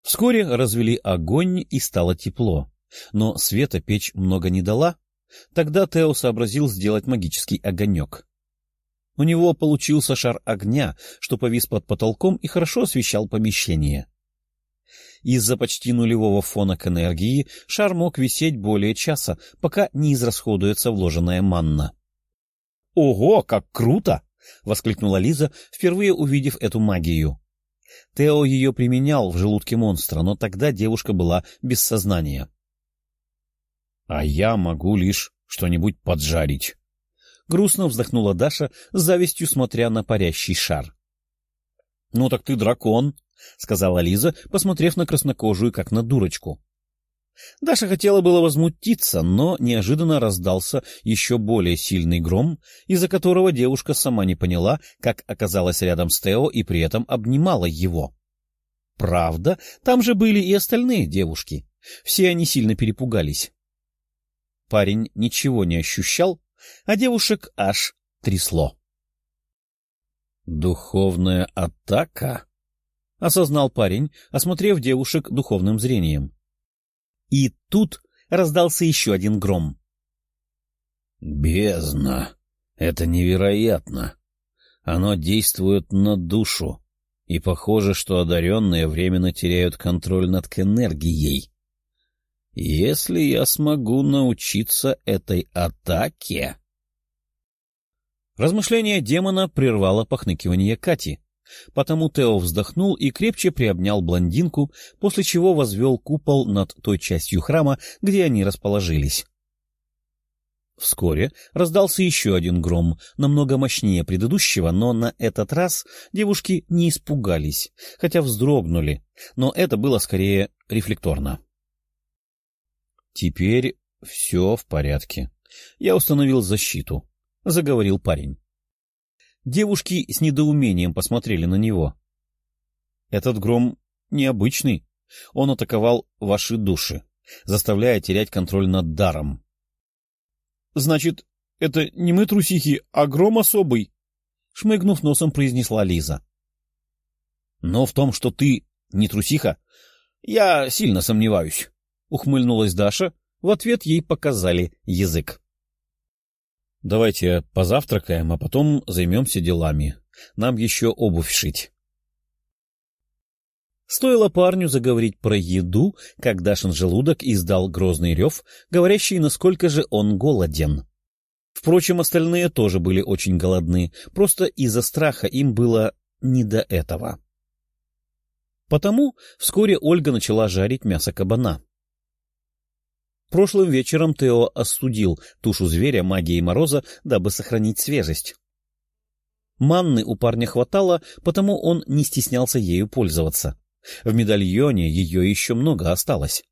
Вскоре развели огонь, и стало тепло. Но света печь много не дала. Тогда Тео сообразил сделать магический огонек. У него получился шар огня, что повис под потолком и хорошо освещал помещение. Из-за почти нулевого фона к энергии шар мог висеть более часа, пока не израсходуется вложенная манна. — Ого, как круто! — воскликнула Лиза, впервые увидев эту магию. Тео ее применял в желудке монстра, но тогда девушка была без сознания. — А я могу лишь что-нибудь поджарить. Грустно вздохнула Даша, с завистью смотря на парящий шар. — Ну так ты дракон, — сказала Лиза, посмотрев на краснокожую, как на дурочку. Даша хотела было возмутиться, но неожиданно раздался еще более сильный гром, из-за которого девушка сама не поняла, как оказалась рядом с Тео и при этом обнимала его. Правда, там же были и остальные девушки. Все они сильно перепугались. Парень ничего не ощущал, а девушек аж трясло. «Духовная атака?» — осознал парень, осмотрев девушек духовным зрением. И тут раздался еще один гром. «Бездна! Это невероятно! Оно действует на душу, и похоже, что одаренные временно теряют контроль над энергией. Если я смогу научиться этой атаке...» Размышление демона прервало похныкивание Кати. Потому Тео вздохнул и крепче приобнял блондинку, после чего возвел купол над той частью храма, где они расположились. Вскоре раздался еще один гром, намного мощнее предыдущего, но на этот раз девушки не испугались, хотя вздрогнули, но это было скорее рефлекторно. «Теперь все в порядке. Я установил защиту», — заговорил парень. Девушки с недоумением посмотрели на него. «Этот гром необычный. Он атаковал ваши души, заставляя терять контроль над даром». «Значит, это не мы трусихи, а гром особый», — шмыгнув носом, произнесла Лиза. «Но в том, что ты не трусиха, я сильно сомневаюсь», — ухмыльнулась Даша. В ответ ей показали язык. «Давайте позавтракаем, а потом займемся делами. Нам еще обувь шить». Стоило парню заговорить про еду, как Дашин желудок издал грозный рев, говорящий, насколько же он голоден. Впрочем, остальные тоже были очень голодны, просто из-за страха им было не до этого. Потому вскоре Ольга начала жарить мясо кабана. Прошлым вечером Тео остудил тушу зверя магией мороза, дабы сохранить свежесть. Манны у парня хватало, потому он не стеснялся ею пользоваться. В медальоне ее еще много осталось.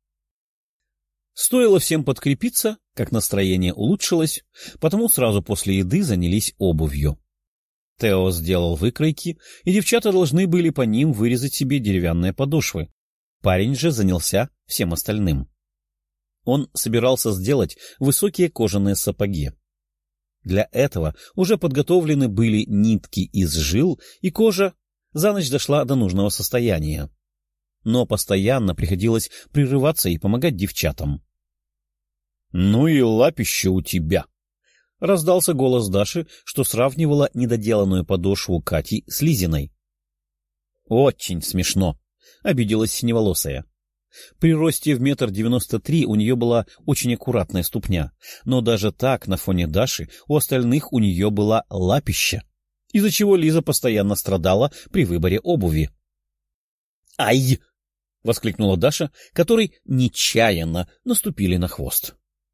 Стоило всем подкрепиться, как настроение улучшилось, потому сразу после еды занялись обувью. Тео сделал выкройки, и девчата должны были по ним вырезать себе деревянные подошвы. Парень же занялся всем остальным. Он собирался сделать высокие кожаные сапоги. Для этого уже подготовлены были нитки из жил, и кожа за ночь дошла до нужного состояния. Но постоянно приходилось прерываться и помогать девчатам. — Ну и лапище у тебя! — раздался голос Даши, что сравнивала недоделанную подошву Кати с Лизиной. — Очень смешно! — обиделась синеволосая. При росте в 1,93 м у нее была очень аккуратная ступня, но даже так на фоне Даши у остальных у нее была лапища, из-за чего Лиза постоянно страдала при выборе обуви. «Ай!» — воскликнула Даша, которой нечаянно наступили на хвост.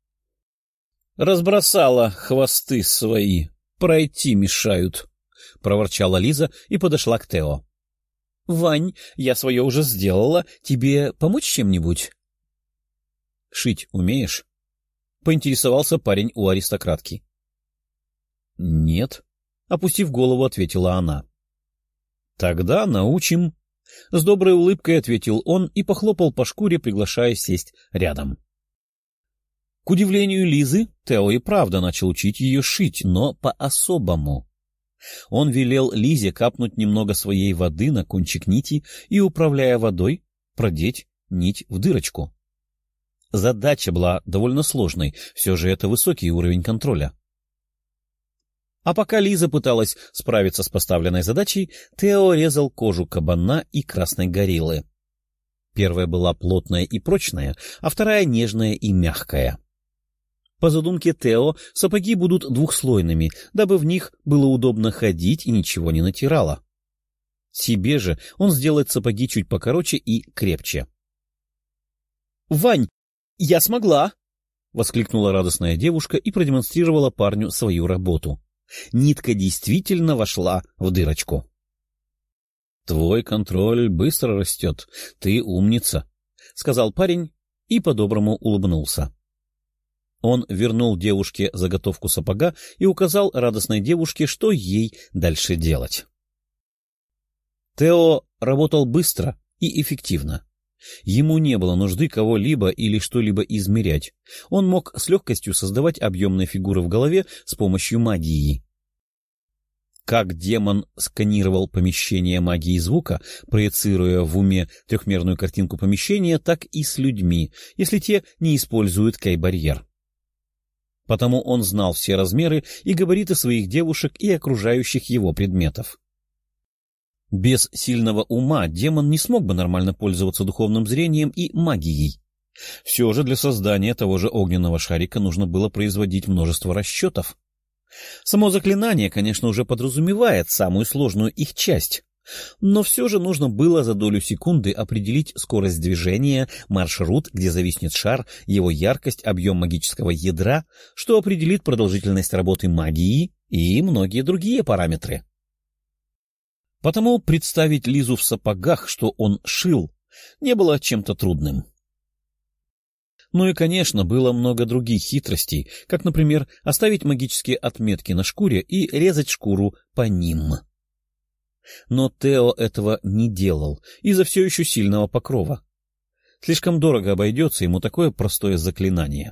«Разбросала хвосты свои, пройти мешают», — проворчала Лиза и подошла к Тео. — Вань, я свое уже сделала. Тебе помочь чем-нибудь? — Шить умеешь? — поинтересовался парень у аристократки. — Нет, — опустив голову, ответила она. — Тогда научим. С доброй улыбкой ответил он и похлопал по шкуре, приглашая сесть рядом. К удивлению Лизы, Тео и правда начал учить ее шить, но по-особому. Он велел Лизе капнуть немного своей воды на кончик нити и, управляя водой, продеть нить в дырочку. Задача была довольно сложной, все же это высокий уровень контроля. А пока Лиза пыталась справиться с поставленной задачей, Тео резал кожу кабана и красной гориллы. Первая была плотная и прочная, а вторая нежная и мягкая. По задумке Тео, сапоги будут двухслойными, дабы в них было удобно ходить и ничего не натирало. Себе же он сделает сапоги чуть покороче и крепче. — Вань, я смогла! — воскликнула радостная девушка и продемонстрировала парню свою работу. Нитка действительно вошла в дырочку. — Твой контроль быстро растет, ты умница, — сказал парень и по-доброму улыбнулся. Он вернул девушке заготовку сапога и указал радостной девушке, что ей дальше делать. Тео работал быстро и эффективно. Ему не было нужды кого-либо или что-либо измерять. Он мог с легкостью создавать объемные фигуры в голове с помощью магии. Как демон сканировал помещение магии звука, проецируя в уме трехмерную картинку помещения, так и с людьми, если те не используют кей-барьер. Потому он знал все размеры и габариты своих девушек и окружающих его предметов. Без сильного ума демон не смог бы нормально пользоваться духовным зрением и магией. Все же для создания того же огненного шарика нужно было производить множество расчетов. Само заклинание, конечно, уже подразумевает самую сложную их часть, но все же нужно было за долю секунды определить скорость движения, маршрут, где зависнет шар, его яркость, объем магического ядра, что определит продолжительность работы магии и многие другие параметры. Потому представить Лизу в сапогах, что он шил, не было чем-то трудным. Ну и, конечно, было много других хитростей, как, например, оставить магические отметки на шкуре и резать шкуру по ним. Но Тео этого не делал из-за все еще сильного покрова. Слишком дорого обойдется ему такое простое заклинание.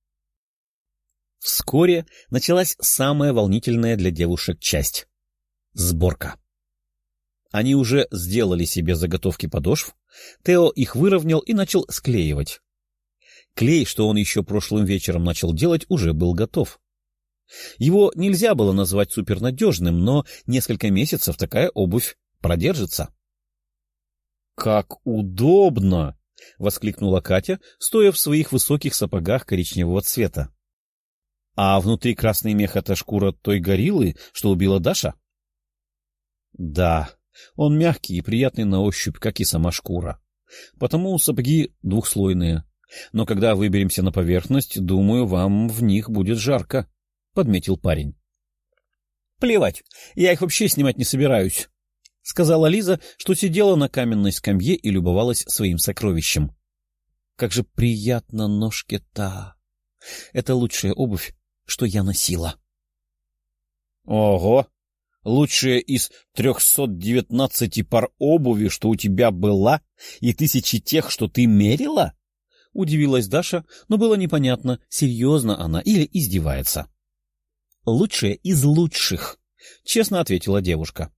Вскоре началась самая волнительная для девушек часть — сборка. Они уже сделали себе заготовки подошв, Тео их выровнял и начал склеивать. Клей, что он еще прошлым вечером начал делать, уже был готов. Его нельзя было назвать супернадежным, но несколько месяцев такая обувь продержится. — Как удобно! — воскликнула Катя, стоя в своих высоких сапогах коричневого цвета. — А внутри красный мех — это шкура той гориллы, что убила Даша? — Да, он мягкий и приятный на ощупь, как и сама шкура. Потому сапоги двухслойные. Но когда выберемся на поверхность, думаю, вам в них будет жарко, — подметил парень. — Плевать, я их вообще снимать не собираюсь, — сказала Лиза, что сидела на каменной скамье и любовалась своим сокровищем. — Как же приятно ножке-то! Это лучшая обувь, что я носила. — Ого! Лучшая из 319 пар обуви, что у тебя была, и 1000 тех, что ты мерила? — удивилась Даша, но было непонятно, серьезно она или издевается. — Лучшая из лучших, — честно ответила девушка.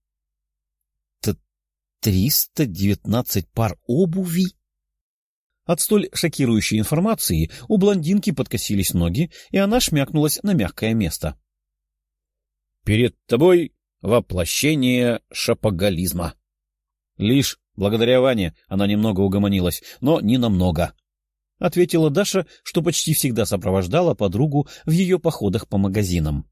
— 319 пар обуви? От столь шокирующей информации у блондинки подкосились ноги, и она шмякнулась на мягкое место. — Перед тобой воплощение шопоголизма. Лишь благодаря Ване она немного угомонилась, но не намного, — ответила Даша, что почти всегда сопровождала подругу в ее походах по магазинам.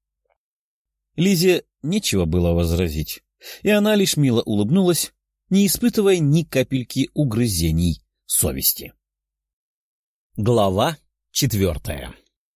Лизе нечего было возразить, и она лишь мило улыбнулась, не испытывая ни капельки угрызений совести. Глава 4.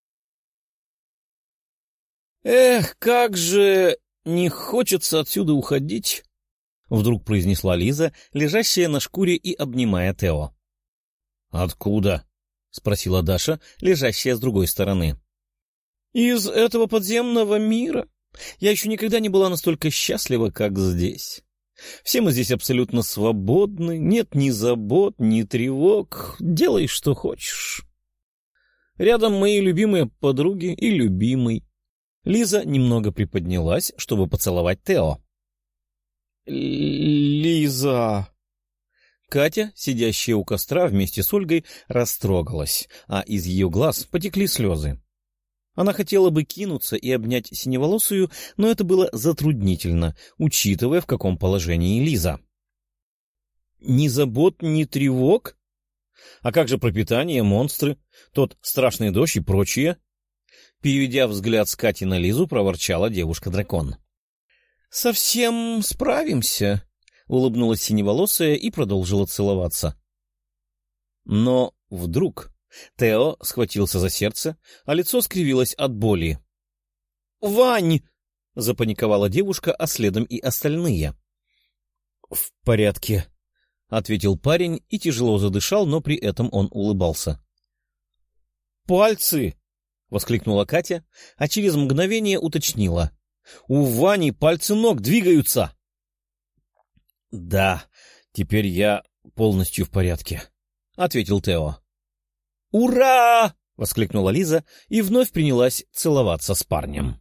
«Эх, как же не хочется отсюда уходить!» — вдруг произнесла Лиза, лежащая на шкуре и обнимая Тео. «Откуда?» — спросила Даша, лежащая с другой стороны. «Из этого подземного мира. Я еще никогда не была настолько счастлива, как здесь. Все мы здесь абсолютно свободны, нет ни забот, ни тревог, делай, что хочешь. Рядом мои любимые подруги и любимый». Лиза немного приподнялась, чтобы поцеловать Тео. «Лиза!» Катя, сидящая у костра вместе с Ольгой, растрогалась, а из ее глаз потекли слезы. Она хотела бы кинуться и обнять синеволосую, но это было затруднительно, учитывая, в каком положении Лиза. Ни забот, ни тревог? А как же пропитание, монстры, тот страшный дождь и прочее? Переведя взгляд с Кати на Лизу, проворчала девушка-дракон. — Совсем справимся, — улыбнулась синеволосая и продолжила целоваться. Но вдруг Тео схватился за сердце, а лицо скривилось от боли. — Вань! — запаниковала девушка, а следом и остальные. — В порядке, — ответил парень и тяжело задышал, но при этом он улыбался. — Пальцы! — воскликнула Катя, а через мгновение уточнила. — У Вани пальцы ног двигаются! — Да, теперь я полностью в порядке, — ответил Тео. «Ура!» — воскликнула Лиза и вновь принялась целоваться с парнем.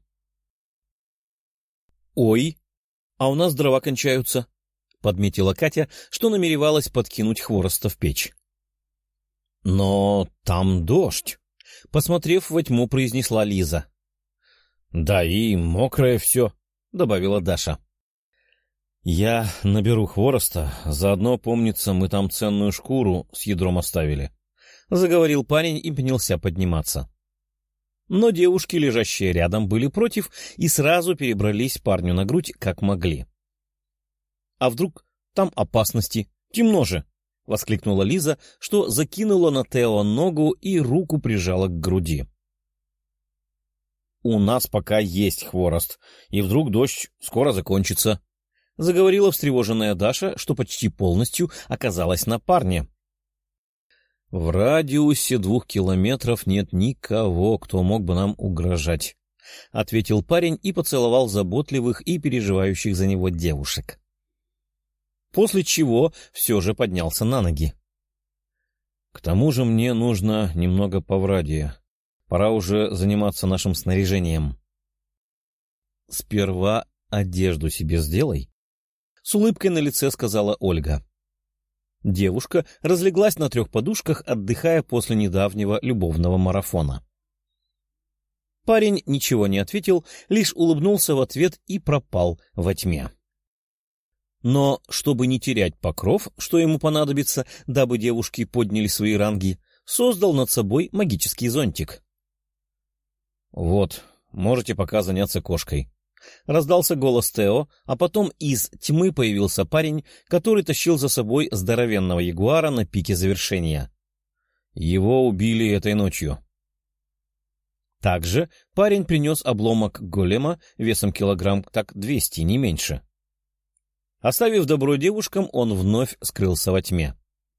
«Ой, а у нас дрова кончаются», — подметила Катя, что намеревалась подкинуть хвороста в печь. «Но там дождь», — посмотрев во тьму, произнесла Лиза. «Да и мокрое все», — добавила Даша. «Я наберу хвороста, заодно, помнится, мы там ценную шкуру с ядром оставили», — заговорил парень и принялся подниматься. Но девушки, лежащие рядом, были против и сразу перебрались парню на грудь, как могли. — А вдруг там опасности? Темно же! — воскликнула Лиза, что закинула на Тео ногу и руку прижала к груди. — У нас пока есть хворост, и вдруг дождь скоро закончится, — заговорила встревоженная Даша, что почти полностью оказалась на парне. — В радиусе 2 километров нет никого, кто мог бы нам угрожать, — ответил парень и поцеловал заботливых и переживающих за него девушек. После чего все же поднялся на ноги. — К тому же мне нужно немного поврадия. Пора уже заниматься нашим снаряжением. — Сперва одежду себе сделай, — с улыбкой на лице сказала Ольга. Девушка разлеглась на 3 подушках, отдыхая после недавнего любовного марафона. Парень ничего не ответил, лишь улыбнулся в ответ и пропал во тьме. Но, чтобы не терять покров, что ему понадобится, дабы девушки подняли свои ранги, создал над собой магический зонтик. — Вот, можете пока заняться кошкой. Раздался голос Тео, а потом из тьмы появился парень, который тащил за собой здоровенного ягуара на пике завершения. Его убили этой ночью. Также парень принес обломок голема весом килограмм так 200, не меньше. Оставив добро девушкам, он вновь скрылся во тьме.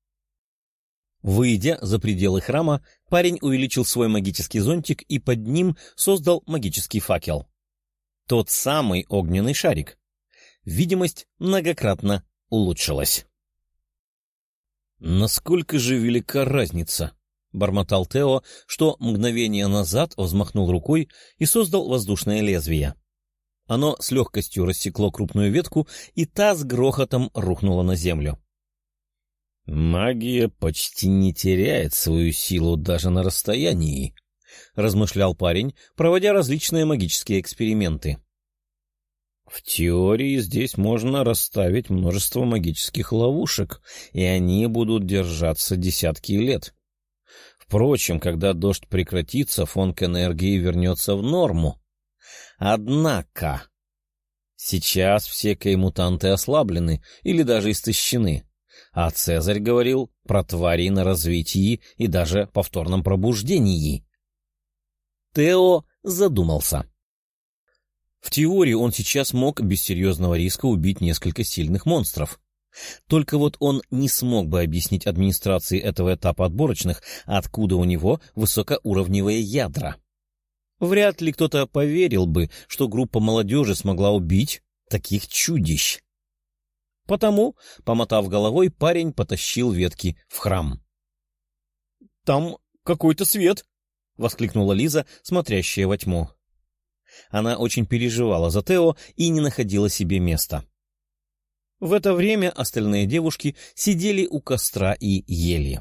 Выйдя за пределы храма, парень увеличил свой магический зонтик и под ним создал магический факел. Тот самый огненный шарик. Видимость многократно улучшилась. «Насколько же велика разница?» — бормотал Тео, что мгновение назад взмахнул рукой и создал воздушное лезвие. Оно с легкостью рассекло крупную ветку, и та с грохотом рухнула на землю. «Магия почти не теряет свою силу даже на расстоянии», — размышлял парень, проводя различные магические эксперименты. «В теории здесь можно расставить множество магических ловушек, и они будут держаться десятки лет. Впрочем, когда дождь прекратится, фон к энергии вернется в норму. Однако сейчас все кей-мутанты ослаблены или даже истощены, а Цезарь говорил про твари на развитии и даже повторном пробуждении». Тео задумался. В теории он сейчас мог без серьезного риска убить несколько сильных монстров. Только вот он не смог бы объяснить администрации этого этапа отборочных, откуда у него высокоуровневые ядра. Вряд ли кто-то поверил бы, что группа молодежи смогла убить таких чудищ. Потому, помотав головой, парень потащил ветки в храм. — Там какой-то свет! — воскликнула Лиза, смотрящая во тьму. Она очень переживала за Тео и не находила себе места. В это время остальные девушки сидели у костра и ели.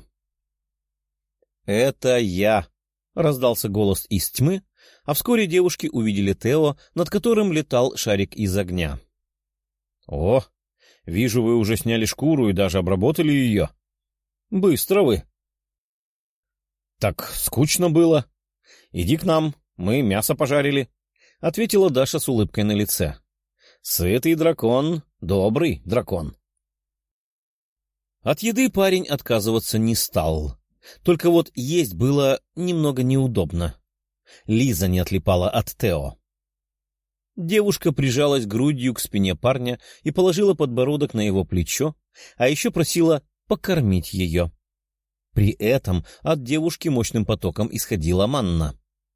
«Это я!» — раздался голос из тьмы, а вскоре девушки увидели Тео, над которым летал шарик из огня. «О, вижу, вы уже сняли шкуру и даже обработали ее. Быстро вы!» «Так скучно было. Иди к нам, мы мясо пожарили», — ответила Даша с улыбкой на лице. «Сытый дракон, добрый дракон». От еды парень отказываться не стал. Только вот есть было немного неудобно. Лиза не отлипала от Тео. Девушка прижалась грудью к спине парня и положила подбородок на его плечо, а еще просила покормить ее. При этом от девушки мощным потоком исходила манна.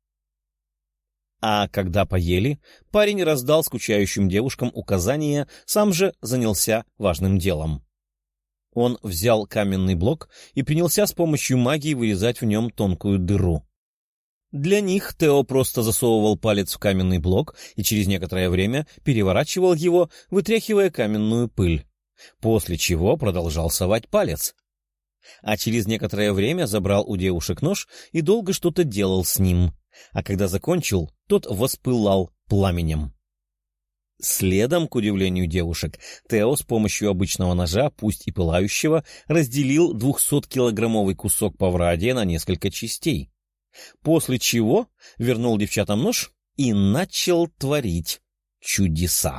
А когда поели, парень раздал скучающим девушкам указания, сам же занялся важным делом. Он взял каменный блок и принялся с помощью магии вырезать в нем тонкую дыру. Для них Тео просто засовывал палец в каменный блок и через некоторое время переворачивал его, вытряхивая каменную пыль, после чего продолжал совать палец. А через некоторое время забрал у девушек нож и долго что-то делал с ним, а когда закончил, тот воспылал пламенем. Следом, к удивлению девушек, Тео с помощью обычного ножа, пусть и пылающего, разделил 200-килограммовый кусок паврадия на несколько частей, после чего вернул девчатам нож и начал творить чудеса.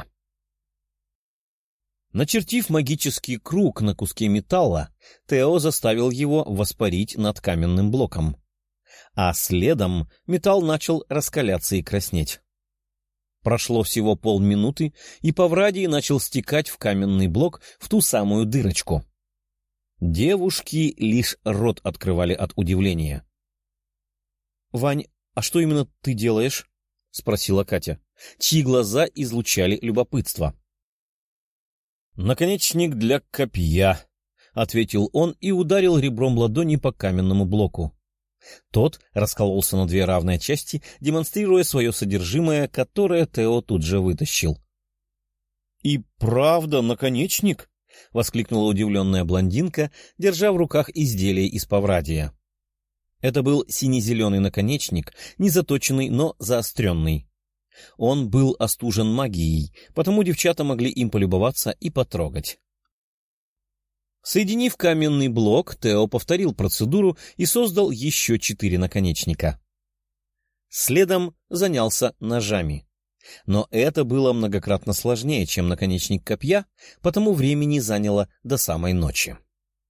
Начертив магический круг на куске металла, Тео заставил его воспарить над каменным блоком, а следом металл начал раскаляться и краснеть. Прошло всего полминуты, и паврадий начал стекать в каменный блок в ту самую дырочку. Девушки лишь рот открывали от удивления. — Вань, а что именно ты делаешь? — спросила Катя, чьи глаза излучали любопытство. — Наконечник для копья, — ответил он и ударил ребром ладони по каменному блоку. Тот раскололся на две равные части, демонстрируя свое содержимое, которое Тео тут же вытащил. — И правда наконечник? — воскликнула удивленная блондинка, держа в руках изделие из паврадия. Это был сине-зеленый наконечник, не заточенный, но заостренный. Он был остужен магией, потому девчата могли им полюбоваться и потрогать. Соединив каменный блок, Тео повторил процедуру и создал еще 4 наконечника. Следом занялся ножами. Но это было многократно сложнее, чем наконечник копья, потому времени заняло до самой ночи.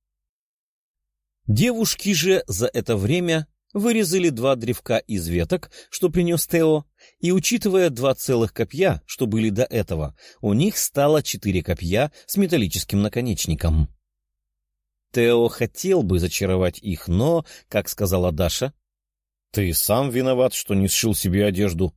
Девушки же за это время вырезали 2 древка из веток, что принес Тео, и, учитывая 2 целых копья, что были до этого, у них стало 4 копья с металлическим наконечником. Тео хотел бы зачаровать их, но, как сказала Даша, «Ты сам виноват, что не сшил себе одежду».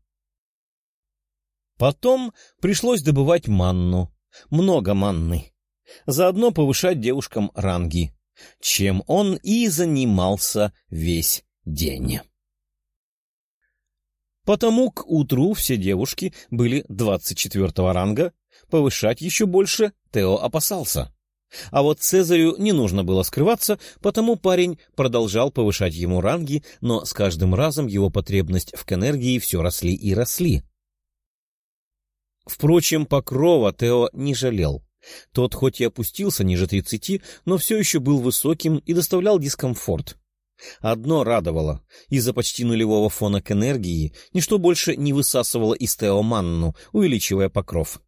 Потом пришлось добывать манну, много манны, заодно повышать девушкам ранги, чем он и занимался весь день. Потому к утру все девушки были 24 ранга, повышать еще больше Тео опасался. А вот Цезарю не нужно было скрываться, потому парень продолжал повышать ему ранги, но с каждым разом его потребность в энергии все росли и росли. Впрочем, Покрова Тео не жалел. Тот хоть и опустился ниже 30, но все еще был высоким и доставлял дискомфорт. Одно радовало — из-за почти нулевого фона к энергии ничто больше не высасывало из Тео манну, увеличивая покров.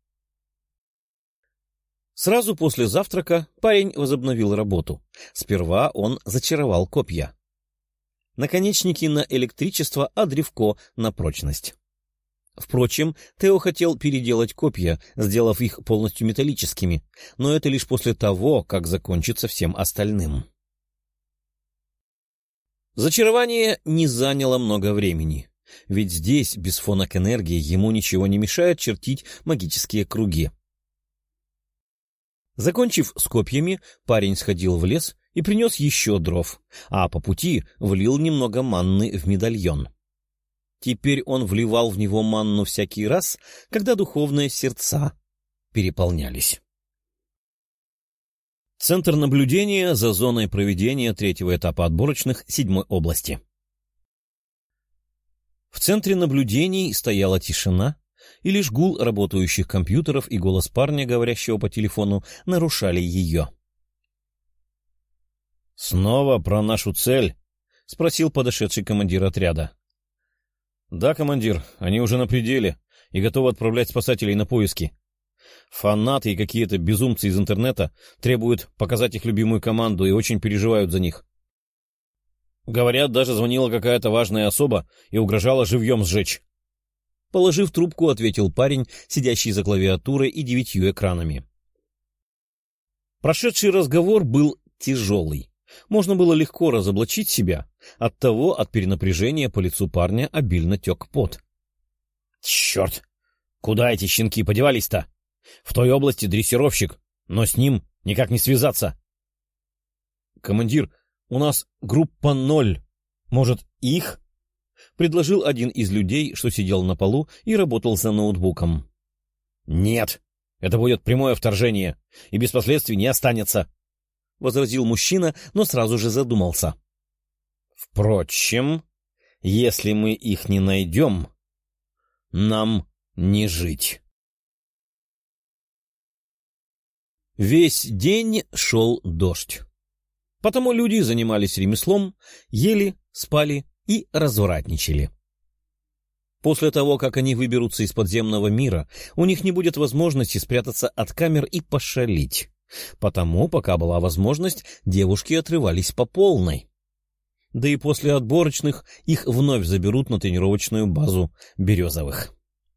Сразу после завтрака парень возобновил работу. Сперва он зачаровал копья. Наконечники на электричество, а древко на прочность. Впрочем, Тео хотел переделать копья, сделав их полностью металлическими, но это лишь после того, как закончится всем остальным. Зачарование не заняло много времени, ведь здесь без фона к энергии ему ничего не мешает чертить магические круги. Закончив с копьями, парень сходил в лес и принес еще дров, а по пути влил немного манны в медальон. Теперь он вливал в него манну всякий раз, когда духовные сердца переполнялись. Центр наблюдения за зоной проведения третьего этапа отборочных 7-й области. В центре наблюдений стояла тишина, и лишь гул работающих компьютеров и голос парня, говорящего по телефону, нарушали ее. — Снова про нашу цель? — спросил подошедший командир отряда. — Да, командир, они уже на пределе и готовы отправлять спасателей на поиски. Фанаты и какие-то безумцы из интернета требуют показать их любимую команду и очень переживают за них. Говорят, даже звонила какая-то важная особа и угрожала живьем сжечь. Положив трубку, ответил парень, сидящий за клавиатурой и 9 экранами. Прошедший разговор был тяжелый. Можно было легко разоблачить себя. Оттого от перенапряжения по лицу парня обильно тек пот. — Черт! Куда эти щенки подевались-то? В той области дрессировщик, но с ним никак не связаться. — Командир, у нас группа 0. Может, их? — предложил один из людей, что сидел на полу и работал за ноутбуком. — Нет, это будет прямое вторжение, и без последствий не останется, — возразил мужчина, но сразу же задумался. — Впрочем, если мы их не найдем, нам не жить. Весь день шел дождь. Потому люди занимались ремеслом, ели, спали и развратничали. После того, как они выберутся из подземного мира, у них не будет возможности спрятаться от камер и пошалить. Потому, пока была возможность, девушки отрывались по полной. Да и после отборочных их вновь заберут на тренировочную базу Березовых.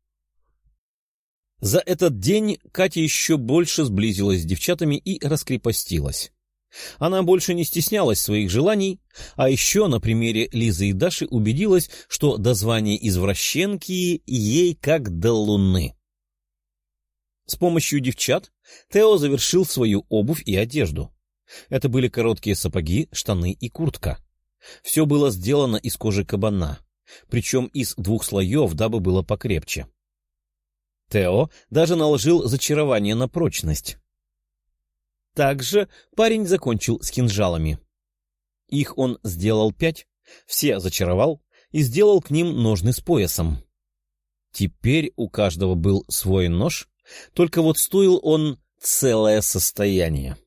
За этот день Катя еще больше сблизилась с девчатами и раскрепостилась. Она больше не стеснялась своих желаний, а еще на примере Лизы и Даши убедилась, что до звания извращенки ей как до луны. С помощью девчат Тео завершил свою обувь и одежду. Это были короткие сапоги, штаны и куртка. Все было сделано из кожи кабана, причем из 2 слоев, дабы было покрепче. Тео даже наложил зачарование на прочность. Также парень закончил с кинжалами. Их он сделал 5, все зачаровал и сделал к ним ножны с поясом. Теперь у каждого был свой нож, только вот стоил он целое состояние.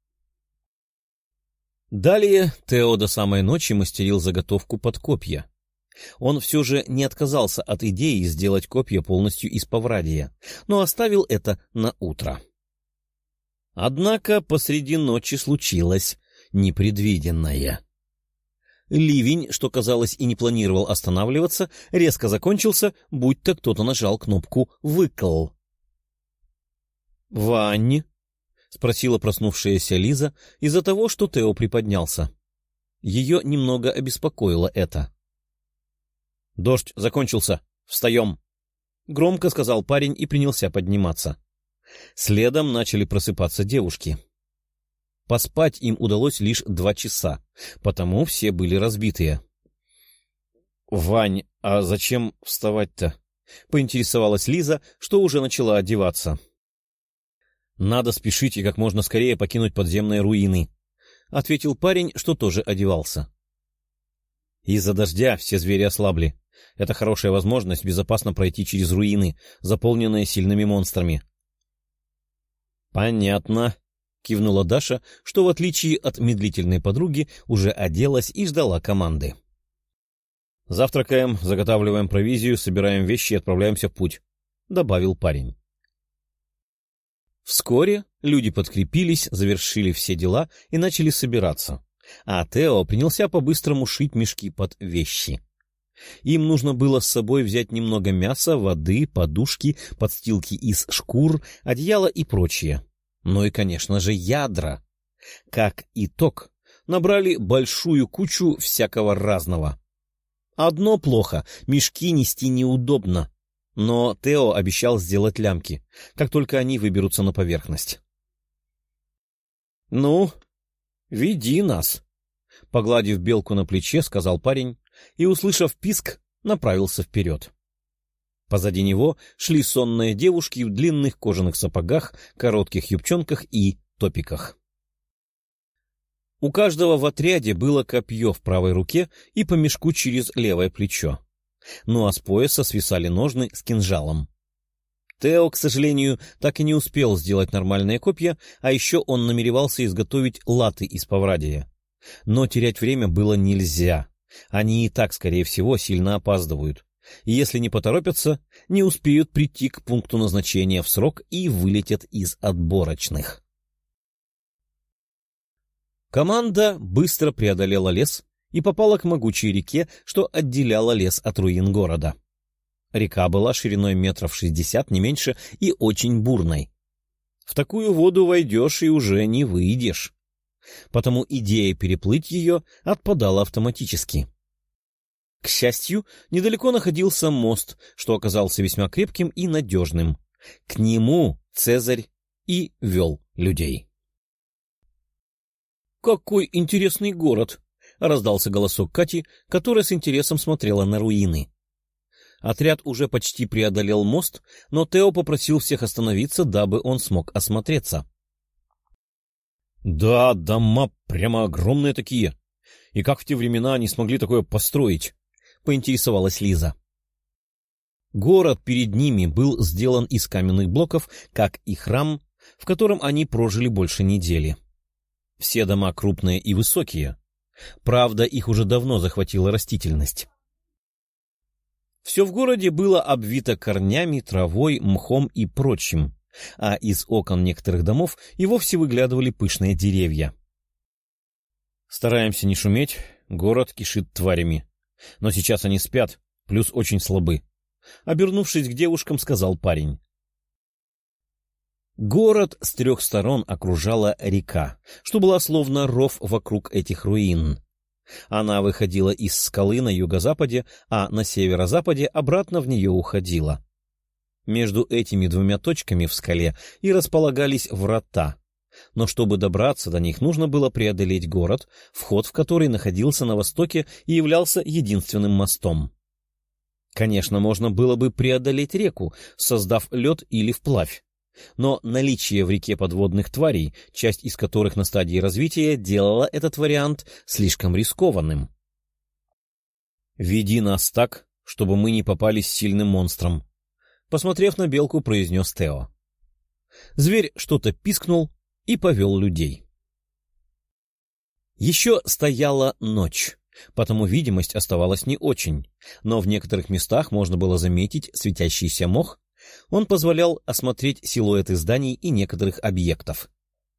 Далее Тео до самой ночи мастерил заготовку под копья. Он все же не отказался от идеи сделать копья полностью из паврадия, но оставил это на утро. Однако посреди ночи случилось непредвиденное. Ливень, что, казалось, и не планировал останавливаться, резко закончился, будто кто-то нажал кнопку «выкл». «Вань?» — спросила проснувшаяся Лиза из-за того, что Тео приподнялся. Ее немного обеспокоило это. «Дождь закончился. Встаем!» — громко сказал парень и принялся подниматься. Следом начали просыпаться девушки. Поспать им удалось лишь 2 часа, потому все были разбитые. — Вань, а зачем вставать-то? — поинтересовалась Лиза, что уже начала одеваться. — Надо спешить и как можно скорее покинуть подземные руины, — ответил парень, что тоже одевался. Из-за дождя все звери ослабли. Это хорошая возможность безопасно пройти через руины, заполненные сильными монстрами. — Понятно, — кивнула Даша, что, в отличие от медлительной подруги, уже оделась и ждала команды. — Завтракаем, заготавливаем провизию, собираем вещи и отправляемся в путь, — добавил парень. Вскоре люди подкрепились, завершили все дела и начали собираться, а Тео принялся по-быстрому шить мешки под вещи. Им нужно было с собой взять немного мяса, воды, подушки, подстилки из шкур, одеяло и прочее. Ну и, конечно же, ядра. Как итог, набрали большую кучу всякого разного. Одно плохо — мешки нести неудобно. Но Тео обещал сделать лямки, как только они выберутся на поверхность. — Ну, веди нас, — погладив белку на плече, сказал парень, и, услышав писк, направился вперед. Позади него шли сонные девушки в длинных кожаных сапогах, коротких юбчонках и топиках. У каждого в отряде было копье в правой руке и по мешку через левое плечо. Ну а с пояса свисали ножны с кинжалом. Тео, к сожалению, так и не успел сделать нормальные копья, а еще он намеревался изготовить латы из поврадия. Но терять время было нельзя. Они и так, скорее всего, сильно опаздывают. И если не поторопятся, не успеют прийти к пункту назначения в срок и вылетят из отборочных. Команда быстро преодолела лес и попала к могучей реке, что отделяла лес от руин города. Река была шириной 60 не меньше, и очень бурной. В такую воду войдешь и уже не выйдешь. Потому идея переплыть ее отпадала автоматически. К счастью, недалеко находился мост, что оказался весьма крепким и надежным. К нему Цезарь и вел людей. «Какой интересный город!» — раздался голосок Кати, которая с интересом смотрела на руины. Отряд уже почти преодолел мост, но Тео попросил всех остановиться, дабы он смог осмотреться. «Да, дома прямо огромные такие. И как в те времена они смогли такое построить?» — поинтересовалась Лиза. Город перед ними был сделан из каменных блоков, как и храм, в котором они прожили больше недели. Все дома крупные и высокие. Правда, их уже давно захватила растительность. Все в городе было обвито корнями, травой, мхом и прочим, а из окон некоторых домов и вовсе выглядывали пышные деревья. Стараемся не шуметь, город кишит тварями. Но сейчас они спят, плюс очень слабы. Обернувшись к девушкам, сказал парень. Город с 3 сторон окружала река, что была словно ров вокруг этих руин. Она выходила из скалы на юго-западе, а на северо-западе обратно в нее уходила. Между этими 2 точками в скале и располагались врата, но чтобы добраться до них, нужно было преодолеть город, вход в который находился на востоке и являлся единственным мостом. Конечно, можно было бы преодолеть реку, создав лед или вплавь. Но наличие в реке подводных тварей, часть из которых на стадии развития, делало этот вариант слишком рискованным. «Веди нас так, чтобы мы не попались сильным монстром», — посмотрев на белку, произнес Тео. Зверь что-то пискнул и повел людей. Еще стояла ночь, потому видимость оставалась не очень, но в некоторых местах можно было заметить светящийся мох. Он позволял осмотреть силуэты зданий и некоторых объектов.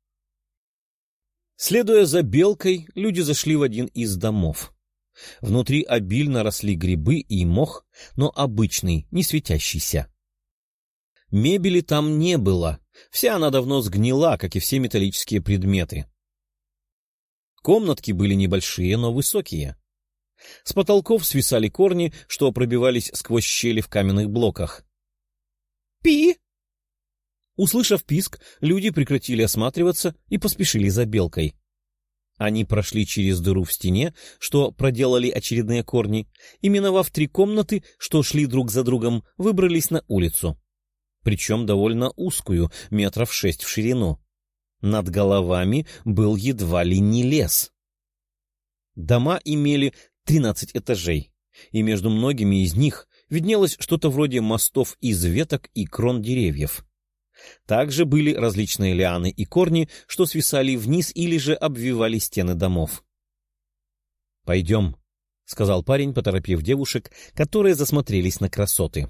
Следуя за белкой, люди зашли в один из домов. Внутри обильно росли грибы и мох, но обычный, не светящийся. Мебели там не было, вся она давно сгнила, как и все металлические предметы. Комнатки были небольшие, но высокие. С потолков свисали корни, что пробивались сквозь щели в каменных блоках. «Пи!» Услышав писк, люди прекратили осматриваться и поспешили за белкой. Они прошли через дыру в стене, что проделали очередные корни, и, миновав 3 комнаты, что шли друг за другом, выбрались на улицу. Причем довольно узкую, 6 метров в ширину. Над головами был едва ли не лес. Дома имели 13 этажей, и между многими из них виднелось что-то вроде мостов из веток и крон деревьев. Также были различные лианы и корни, что свисали вниз или же обвивали стены домов. «Пойдем», — сказал парень, поторопив девушек, которые засмотрелись на красоты.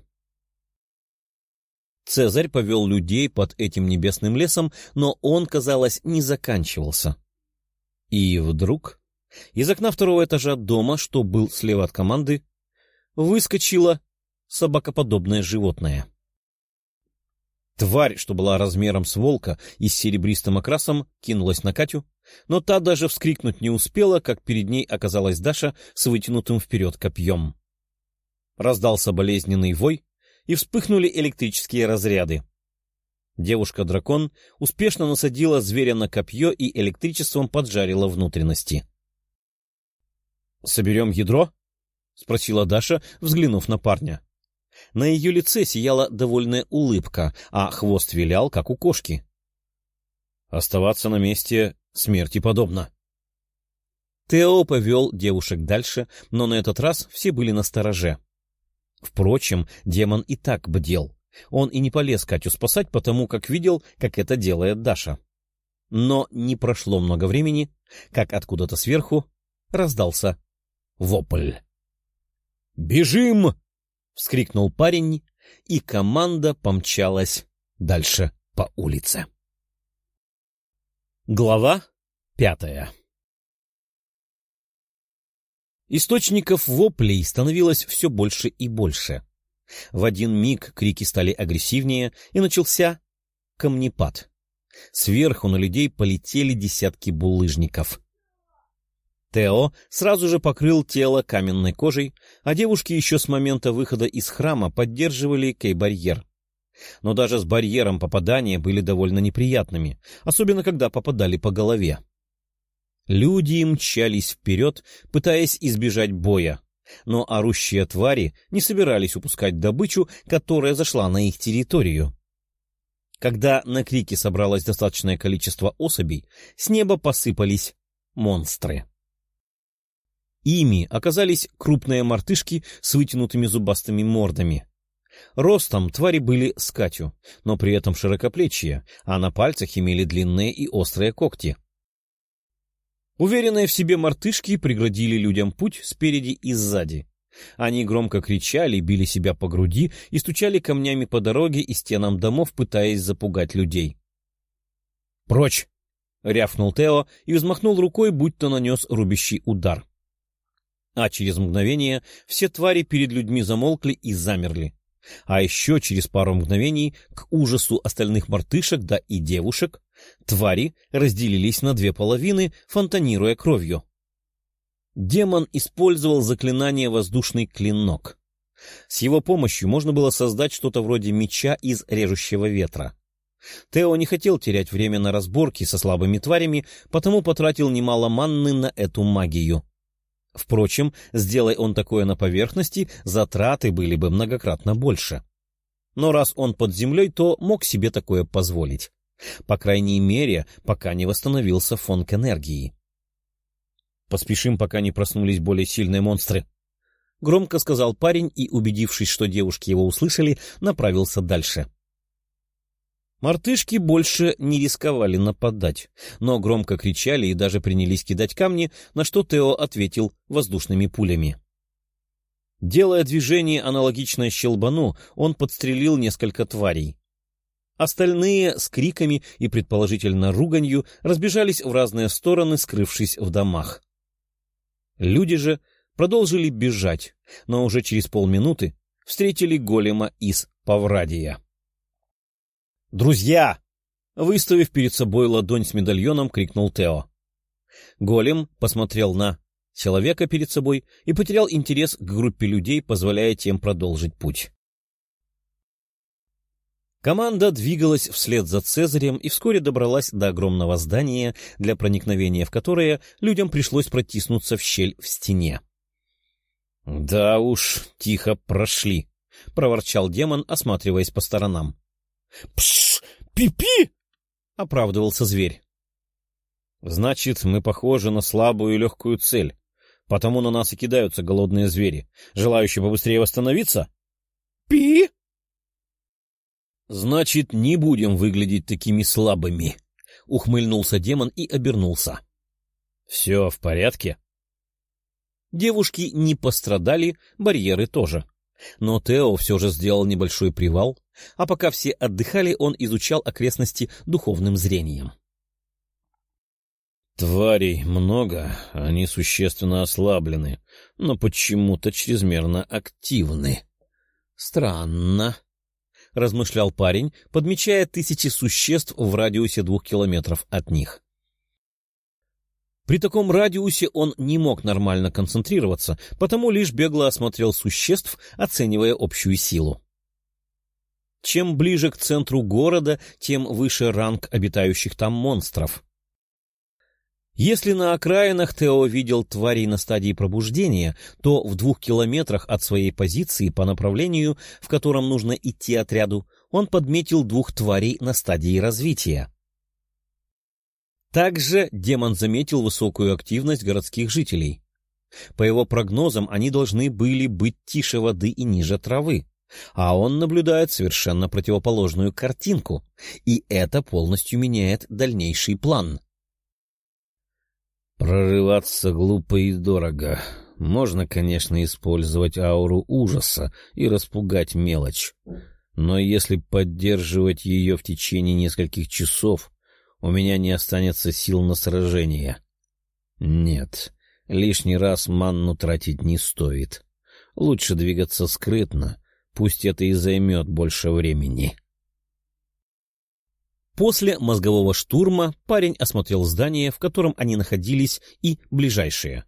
Цезарь повел людей под этим небесным лесом, но он, казалось, не заканчивался. И вдруг из окна 2-го этажа дома, что был слева от команды, выскочило собакоподобное животное. Тварь, что была размером с волка и с серебристым окрасом, кинулась на Катю, но та даже вскрикнуть не успела, как перед ней оказалась Даша с вытянутым вперед копьем. Раздался болезненный вой, и вспыхнули электрические разряды. Девушка-дракон успешно насадила зверя на копье и электричеством поджарила внутренности. — Соберем ядро? — спросила Даша, взглянув на парня. На ее лице сияла довольная улыбка, а хвост вилял, как у кошки. — Оставаться на месте смерти подобно. Тео повел девушек дальше, но на этот раз все были настороже. Впрочем, демон и так бдел. Он и не полез Катю спасать, потому как видел, как это делает Даша. Но не прошло много времени, как откуда-то сверху раздался вопль. «Бежим!» — вскрикнул парень, и команда помчалась дальше по улице. Глава 5. Источников воплей становилось все больше и больше. В один миг крики стали агрессивнее, и начался камнепад. Сверху на людей полетели десятки булыжников. Тео сразу же покрыл тело каменной кожей, а девушки еще с момента выхода из храма поддерживали кей-барьер. Но даже с барьером попадания были довольно неприятными, особенно когда попадали по голове. Люди мчались вперед, пытаясь избежать боя, но орущие твари не собирались упускать добычу, которая зашла на их территорию. Когда на крики собралось достаточное количество особей, с неба посыпались монстры. Ими оказались крупные мартышки с вытянутыми зубастыми мордами. Ростом твари были с Катю, но при этом широкоплечие, а на пальцах имели длинные и острые когти. Уверенные в себе мартышки преградили людям путь спереди и сзади. Они громко кричали, били себя по груди и стучали камнями по дороге и стенам домов, пытаясь запугать людей. «Прочь!» — рявкнул Тео и взмахнул рукой, будто нанес рубящий удар. А через мгновение все твари перед людьми замолкли и замерли. А еще через пару мгновений, к ужасу остальных мартышек, да и девушек, твари разделились на две половины, фонтанируя кровью. Демон использовал заклинание «Воздушный клинок». С его помощью можно было создать что-то вроде меча из режущего ветра. Тео не хотел терять время на разборки со слабыми тварями, потому потратил немало манны на эту магию. Впрочем, сделай он такое на поверхности, затраты были бы многократно больше. Но раз он под землей, то мог себе такое позволить. По крайней мере, пока не восстановился фон к энергии. «Поспешим, пока не проснулись более сильные монстры», — громко сказал парень и, убедившись, что девушки его услышали, направился дальше. Мартышки больше не рисковали нападать, но громко кричали и даже принялись кидать камни, на что Тео ответил воздушными пулями. Делая движение, аналогичное щелбану, он подстрелил несколько тварей. Остальные с криками и, предположительно, руганью разбежались в разные стороны, скрывшись в домах. Люди же продолжили бежать, но уже через полминуты встретили голема из Паврадия. «Друзья!» — выставив перед собой ладонь с медальоном, крикнул Тео. Голем посмотрел на человека перед собой и потерял интерес к группе людей, позволяя тем продолжить путь. Команда двигалась вслед за Цезарем и вскоре добралась до огромного здания, для проникновения в которое людям пришлось протиснуться в щель в стене. — Да уж, тихо прошли, — проворчал демон, осматриваясь по сторонам. — Пш! Пи-пи! — оправдывался зверь. — Значит, мы похожи на слабую и легкую цель, потому на нас и кидаются голодные звери, желающие побыстрее восстановиться? — Пи! — Значит, не будем выглядеть такими слабыми, — ухмыльнулся демон и обернулся. — Все в порядке? Девушки не пострадали, барьеры тоже. Но Тео все же сделал небольшой привал, а пока все отдыхали, он изучал окрестности духовным зрением. Тварей много, они существенно ослаблены, но почему-то чрезмерно активны. Странно, — размышлял парень, подмечая тысячи существ в радиусе 2 километров от них. При таком радиусе он не мог нормально концентрироваться, потому лишь бегло осмотрел существ, оценивая общую силу. Чем ближе к центру города, тем выше ранг обитающих там монстров. Если на окраинах Тео видел тварей на стадии пробуждения, то в 2 километрах от своей позиции по направлению, в котором нужно идти отряду, он подметил 2 тварей на стадии развития. Также демон заметил высокую активность городских жителей. По его прогнозам, они должны были быть тише воды и ниже травы, а он наблюдает совершенно противоположную картинку, и это полностью меняет дальнейший план. Прорываться глупо и дорого. Можно, конечно, использовать ауру ужаса и распугать мелочь, но если поддерживать ее в течение нескольких часов, у меня не останется сил на сражение. Нет, лишний раз манну тратить не стоит. Лучше двигаться скрытно, пусть это и займет больше времени. После мозгового штурма парень осмотрел здание, в котором они находились, и ближайшие.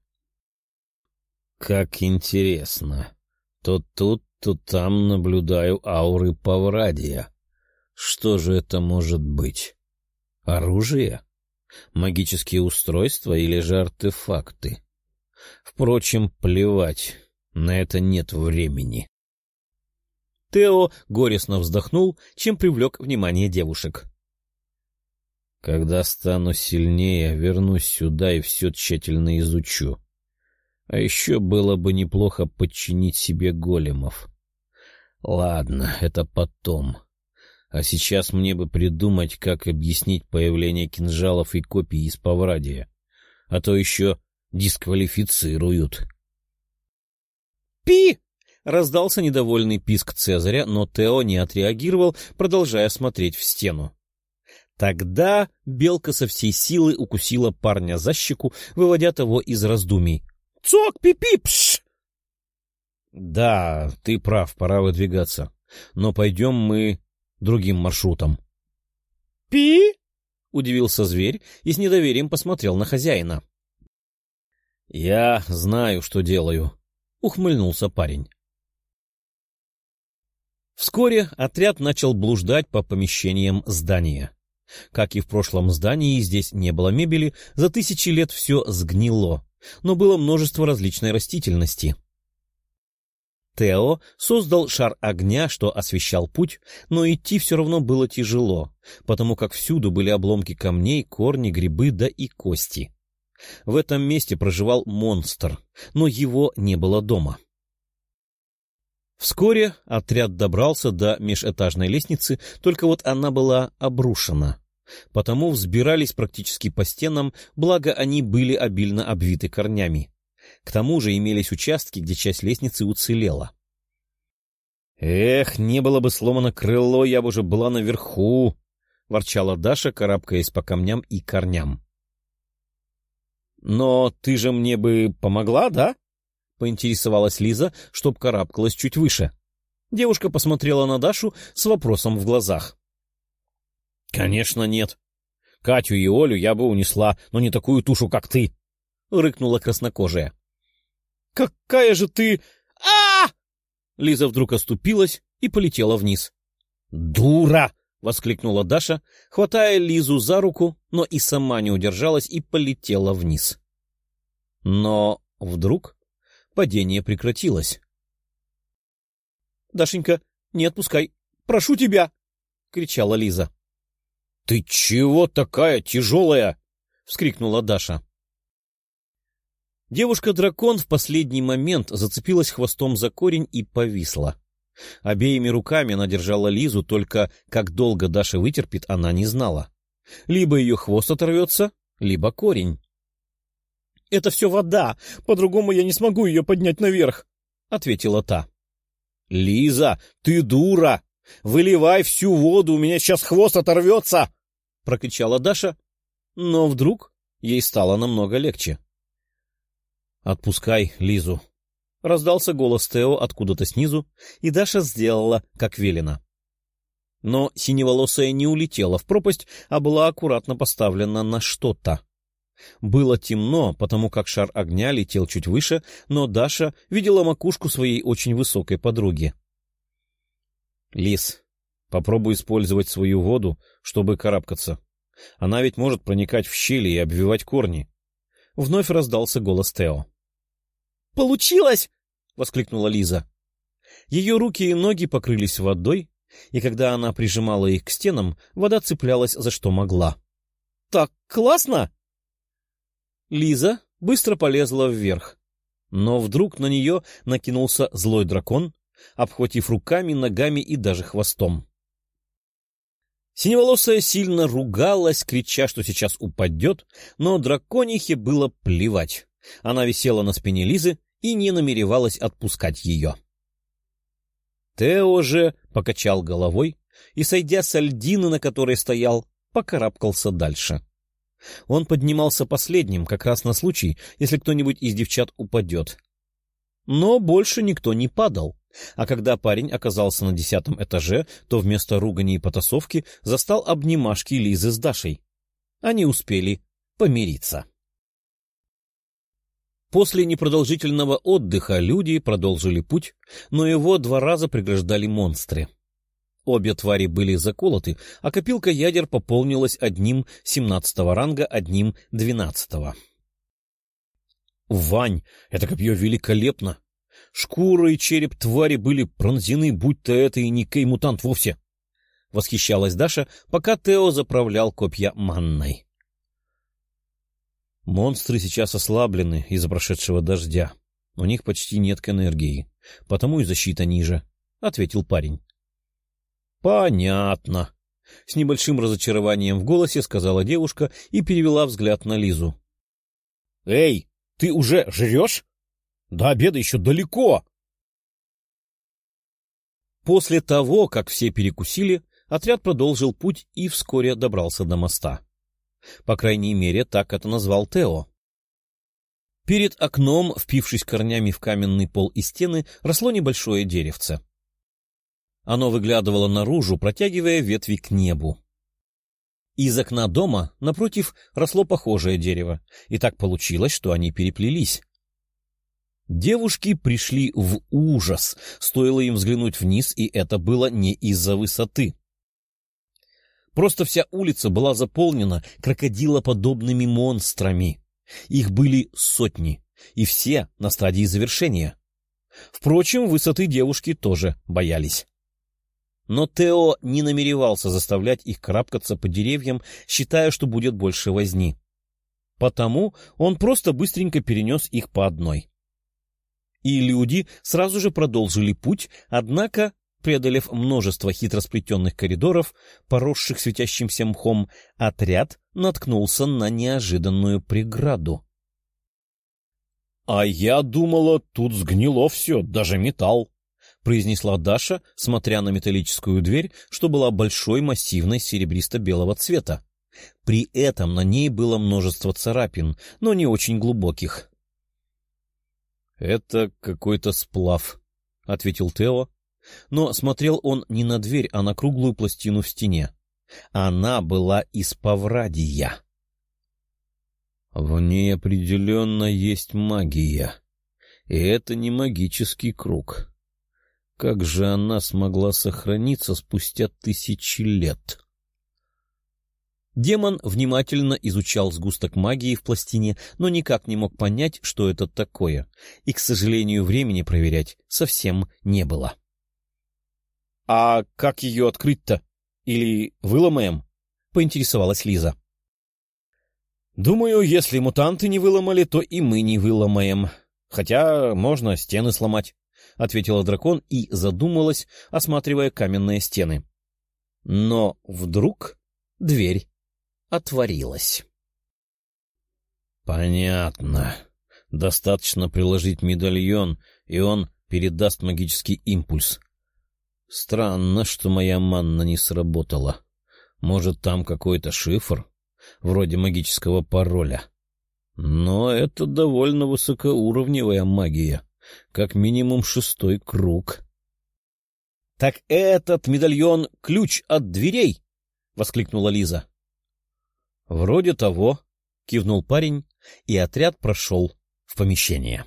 Как интересно. То тут, то там наблюдаю ауры Паврадия. Что же это может быть? Оружие? Магические устройства или же артефакты? Впрочем, плевать, на это нет времени. Тео горестно вздохнул, чем привлек внимание девушек. Когда стану сильнее, вернусь сюда и все тщательно изучу. А еще было бы неплохо подчинить себе големов. Ладно, это потом. А сейчас мне бы придумать, как объяснить появление кинжалов и копий из Паврадия. А то еще дисквалифицируют. «Пи!» — раздался недовольный писк Цезаря, но Тео не отреагировал, продолжая смотреть в стену. Тогда белка со всей силы укусила парня за щеку, выводя того из раздумий. «Цок, пипи, пш!» «Да, ты прав, пора выдвигаться. Но пойдем мы другим маршрутом». «Пи?» — удивился зверь и с недоверием посмотрел на хозяина. «Я знаю, что делаю», — ухмыльнулся парень. Вскоре отряд начал блуждать по помещениям здания. Как и в прошлом здании, здесь не было мебели, за тысячи лет все сгнило, но было множество различной растительности. Тео создал шар огня, что освещал путь, но идти все равно было тяжело, потому как всюду были обломки камней, корни, грибы да и кости. В этом месте проживал монстр, но его не было дома. Вскоре отряд добрался до межэтажной лестницы, только вот она была обрушена. Потому взбирались практически по стенам, благо они были обильно обвиты корнями. К тому же имелись участки, где часть лестницы уцелела. «Эх, не было бы сломано крыло, я бы уже была наверху!» — ворчала Даша, карабкаясь по камням и корням. «Но ты же мне бы помогла, да?» — поинтересовалась Лиза, чтоб карабкалась чуть выше. Девушка посмотрела на Дашу с вопросом в глазах. «Конечно нет. Катю и Олю я бы унесла, но не такую тушу, как ты!» — рыкнула краснокожая. «Какая же ты... а Лиза вдруг оступилась и полетела вниз. «Дура!» — воскликнула Даша, хватая Лизу за руку, но и сама не удержалась и полетела вниз. Но вдруг падение прекратилось. «Дашенька, не отпускай! Прошу тебя!» — кричала Лиза. «Ты чего такая тяжелая?» — вскрикнула Даша. Девушка-дракон в последний момент зацепилась хвостом за корень и повисла. Обеими руками она держала Лизу, только как долго Даша вытерпит, она не знала. Либо ее хвост оторвется, либо корень. — Это все вода, по-другому я не смогу ее поднять наверх, — ответила та. — Лиза, ты дура! Выливай всю воду, у меня сейчас хвост оторвется! — прокричала Даша, но вдруг ей стало намного легче. — Отпускай Лизу, — раздался голос Тео откуда-то снизу, и Даша сделала, как велено. Но синеволосая не улетела в пропасть, а была аккуратно поставлена на что-то. Было темно, потому как шар огня летел чуть выше, но Даша видела макушку своей очень высокой подруги. — Лиз, попробуй использовать свою воду, чтобы карабкаться. Она ведь может проникать в щели и обвивать корни. Вновь раздался голос Тео. «Получилось!» — воскликнула Лиза. Ее руки и ноги покрылись водой, и когда она прижимала их к стенам, вода цеплялась за что могла. так классно!» Лиза быстро полезла вверх, но вдруг на нее накинулся злой дракон, обхватив руками, ногами и даже хвостом. Синеволосая сильно ругалась, крича, что сейчас упадет, но драконихе было плевать. Она висела на спине Лизы и не намеревалась отпускать ее. Тео же покачал головой и, сойдя с льдины, на которой стоял, покарабкался дальше. Он поднимался последним, как раз на случай, если кто-нибудь из девчат упадет. Но больше никто не падал, а когда парень оказался на 10-м этаже, то вместо ругани и потасовки застал обнимашки Лизы с Дашей. Они успели помириться. После непродолжительного отдыха люди продолжили путь, но его 2 раза преграждали монстры. Обе твари были заколоты, а копилка ядер пополнилась одним 17-го ранга, одним 12-го. «Вань, это копье великолепно! Шкура и череп твари были пронзены, будь то это и не Кей-мутант вовсе!» — восхищалась Даша, пока Тео заправлял копья манной. «Монстры сейчас ослаблены из-за прошедшего дождя. У них почти нет энергии, потому и защита ниже», — ответил парень. «Понятно», — с небольшим разочарованием в голосе сказала девушка и перевела взгляд на Лизу. «Эй, ты уже жрешь? До обеда еще далеко!» После того, как все перекусили, отряд продолжил путь и вскоре добрался до моста. По крайней мере, так это назвал Тео. Перед окном, впившись корнями в каменный пол и стены, росло небольшое деревце. Оно выглядывало наружу, протягивая ветви к небу. Из окна дома, напротив, росло похожее дерево, и так получилось, что они переплелись. Девушки пришли в ужас, стоило им взглянуть вниз, и это было не из-за высоты. Просто вся улица была заполнена крокодилоподобными монстрами. Их были сотни, и все на стадии завершения. Впрочем, высоты девушки тоже боялись. Но Тео не намеревался заставлять их карабкаться по деревьям, считая, что будет больше возни. Потому он просто быстренько перенес их по одной. И люди сразу же продолжили путь, однако, преодолев множество хитросплетенных коридоров, поросших светящимся мхом, отряд наткнулся на неожиданную преграду. — А я думала, тут сгнило все, даже металл, — произнесла Даша, смотря на металлическую дверь, что была большой, массивной, серебристо-белого цвета. При этом на ней было множество царапин, но не очень глубоких. — Это какой-то сплав, — ответил Тео. Но смотрел он не на дверь, а на круглую пластину в стене. Она была из паврадия. В ней определенно есть магия. И это не магический круг. Как же она смогла сохраниться спустя 1000 лет? Демон внимательно изучал сгусток магии в пластине, но никак не мог понять, что это такое, и, к сожалению, времени проверять совсем не было. — А как ее открыть-то? Или выломаем? — поинтересовалась Лиза. — Думаю, если мутанты не выломали, то и мы не выломаем. Хотя можно стены сломать, — ответила дракон и задумалась, осматривая каменные стены. Но вдруг дверь отворилась. — Понятно. Достаточно приложить медальон, и он передаст магический импульс. Странно, что моя манна не сработала. Может, там какой-то шифр, вроде магического пароля. Но это довольно высокоуровневая магия, как минимум 6-й круг. — Так этот медальон — ключ от дверей! — воскликнула Лиза. — Вроде того, — кивнул парень, и отряд прошел в помещение.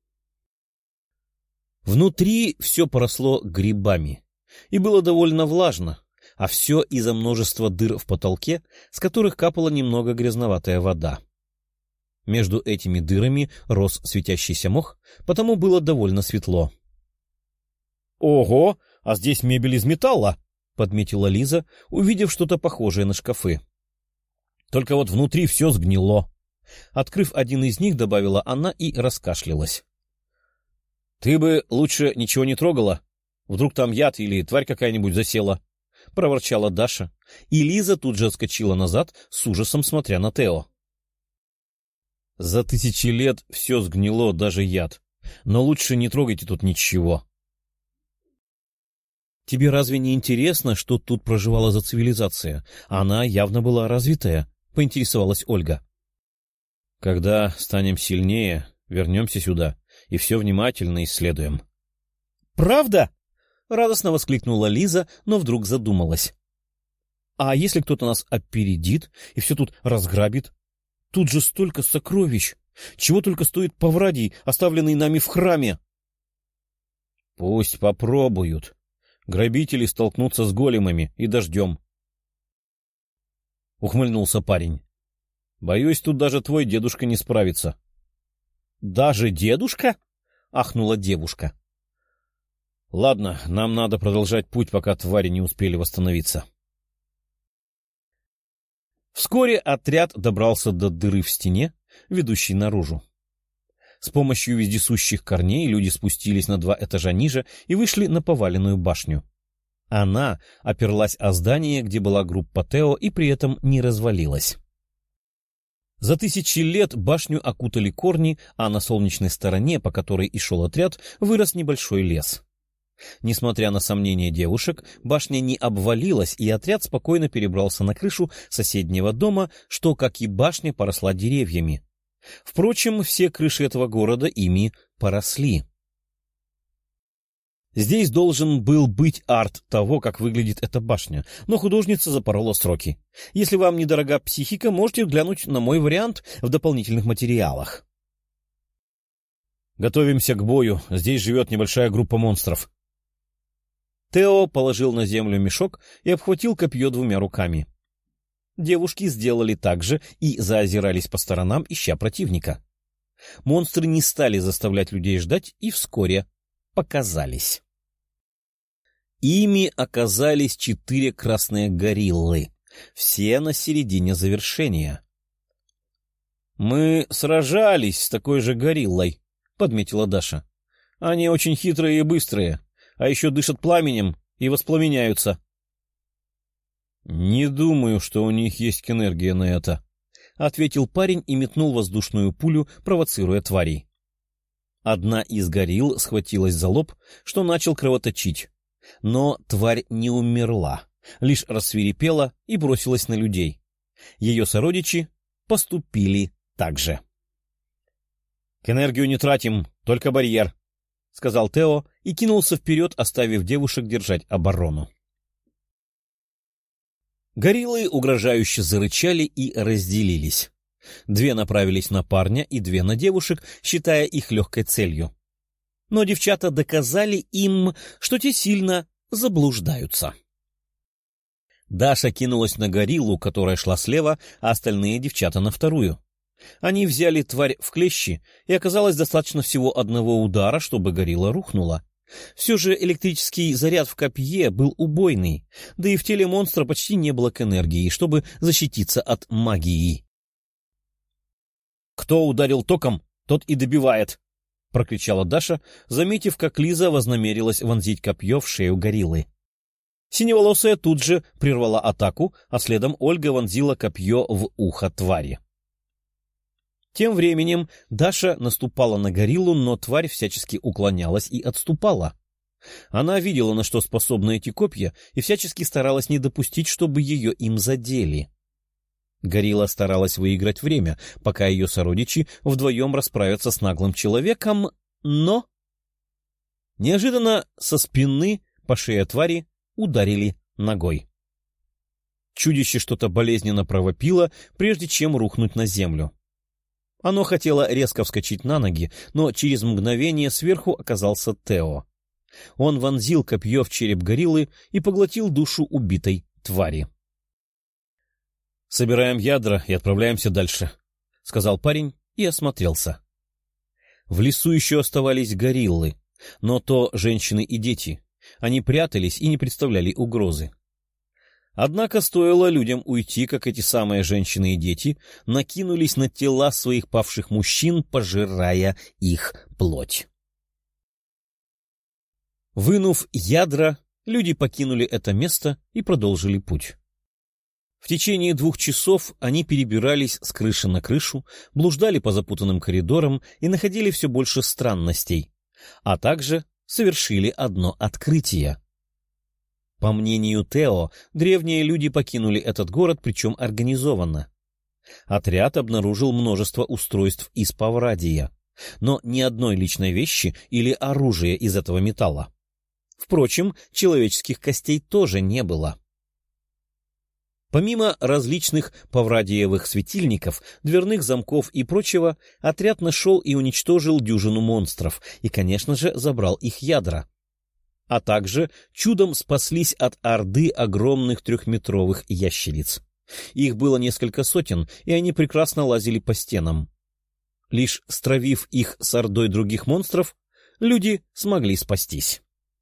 Внутри все поросло грибами, и было довольно влажно, а все из-за множества дыр в потолке, с которых капала немного грязноватая вода. Между этими дырами рос светящийся мох, потому было довольно светло. — Ого, а здесь мебель из металла! — подметила Лиза, увидев что-то похожее на шкафы. Только вот внутри все сгнило. Открыв один из них, добавила она и раскашлялась. — Ты бы лучше ничего не трогала. Вдруг там яд или тварь какая-нибудь засела, — проворчала Даша, и Лиза тут же отскочила назад, с ужасом смотря на Тео. — За 1000 лет все сгнило, даже яд. Но лучше не трогайте тут ничего. — Тебе разве не интересно, что тут проживала за цивилизация? Она явно была развитая, — поинтересовалась Ольга. — Когда станем сильнее, вернемся сюда и все внимательно исследуем. — Правда? — радостно воскликнула Лиза, но вдруг задумалась. — А если кто-то нас опередит и все тут разграбит? Тут же столько сокровищ! Чего только стоит Паврадий, оставленный нами в храме! — Пусть попробуют. Грабители столкнутся с големами и дождем. Ухмыльнулся парень. — Боюсь, тут даже твой дедушка не справится. — Даже дедушка? — ахнула девушка. — Ладно, нам надо продолжать путь, пока твари не успели восстановиться. Вскоре отряд добрался до дыры в стене, ведущей наружу. С помощью вездесущих корней люди спустились на 2 этажа ниже и вышли на поваленную башню. Она оперлась о здание, где была группа Тео, и при этом не развалилась. За 1000 лет башню окутали корни, а на солнечной стороне, по которой и шел отряд, вырос небольшой лес. Несмотря на сомнения девушек, башня не обвалилась, и отряд спокойно перебрался на крышу соседнего дома, что, как и башня, поросла деревьями. Впрочем, все крыши этого города ими поросли. Здесь должен был быть арт того, как выглядит эта башня, но художница запорола сроки. Если вам недорога психика, можете глянуть на мой вариант в дополнительных материалах. Готовимся к бою, здесь живет небольшая группа монстров. Тео положил на землю мешок и обхватил копье 2 руками. Девушки сделали так же и заозирались по сторонам, ища противника. Монстры не стали заставлять людей ждать и вскоре показались. Ими оказались 4 красные гориллы, все на середине завершения. — Мы сражались с такой же гориллой, — подметила Даша. — Они очень хитрые и быстрые, а еще дышат пламенем и воспламеняются. — Не думаю, что у них есть энергия на это, — ответил парень и метнул воздушную пулю, провоцируя тварей. Одна из горилл схватилась за лоб, что начал кровоточить. Но тварь не умерла, лишь рассвирепела и бросилась на людей. Ее сородичи поступили так же. — К энергию не тратим, только барьер, — сказал Тео и кинулся вперед, оставив девушек держать оборону. Гориллы угрожающе зарычали и разделились. 2 направились на парня и 2 на девушек, считая их легкой целью. Но девчата доказали им, что те сильно заблуждаются. Даша кинулась на гориллу, которая шла слева, а остальные девчата на вторую. Они взяли тварь в клещи, и оказалось достаточно всего одного удара, чтобы горилла рухнула. Все же электрический заряд в копье был убойный, да и в теле монстра почти не было энергии, чтобы защититься от магии. «Кто ударил током, тот и добивает!» — прокричала Даша, заметив, как Лиза вознамерилась вонзить копье в шею гориллы. Синеволосая тут же прервала атаку, а следом Ольга вонзила копье в ухо твари. Тем временем Даша наступала на гориллу, но тварь всячески уклонялась и отступала. Она видела, на что способны эти копья, и всячески старалась не допустить, чтобы ее им задели. Горилла старалась выиграть время, пока ее сородичи вдвоем расправятся с наглым человеком, но... Неожиданно со спины по шее твари ударили ногой. Чудище что-то болезненно провопило, прежде чем рухнуть на землю. Оно хотело резко вскочить на ноги, но через мгновение сверху оказался Тео. Он вонзил копье в череп гориллы и поглотил душу убитой твари. — Собираем ядра и отправляемся дальше, — сказал парень и осмотрелся. В лесу еще оставались гориллы, но то женщины и дети. Они прятались и не представляли угрозы. Однако стоило людям уйти, как эти самые женщины и дети накинулись на тела своих павших мужчин, пожирая их плоть. Вынув ядра, люди покинули это место и продолжили путь. В течение 2 часов они перебирались с крыши на крышу, блуждали по запутанным коридорам и находили все больше странностей, а также совершили одно открытие. По мнению Тео, древние люди покинули этот город, причем организованно. Отряд обнаружил множество устройств из паврадия, но ни одной личной вещи или оружия из этого металла. Впрочем, человеческих костей тоже не было. Помимо различных паврадиевых светильников, дверных замков и прочего, отряд нашел и уничтожил дюжину монстров и, конечно же, забрал их ядра. А также чудом спаслись от орды огромных 3-метровых ящериц. Их было несколько сотен, и они прекрасно лазили по стенам. Лишь стравив их с ордой других монстров, люди смогли спастись.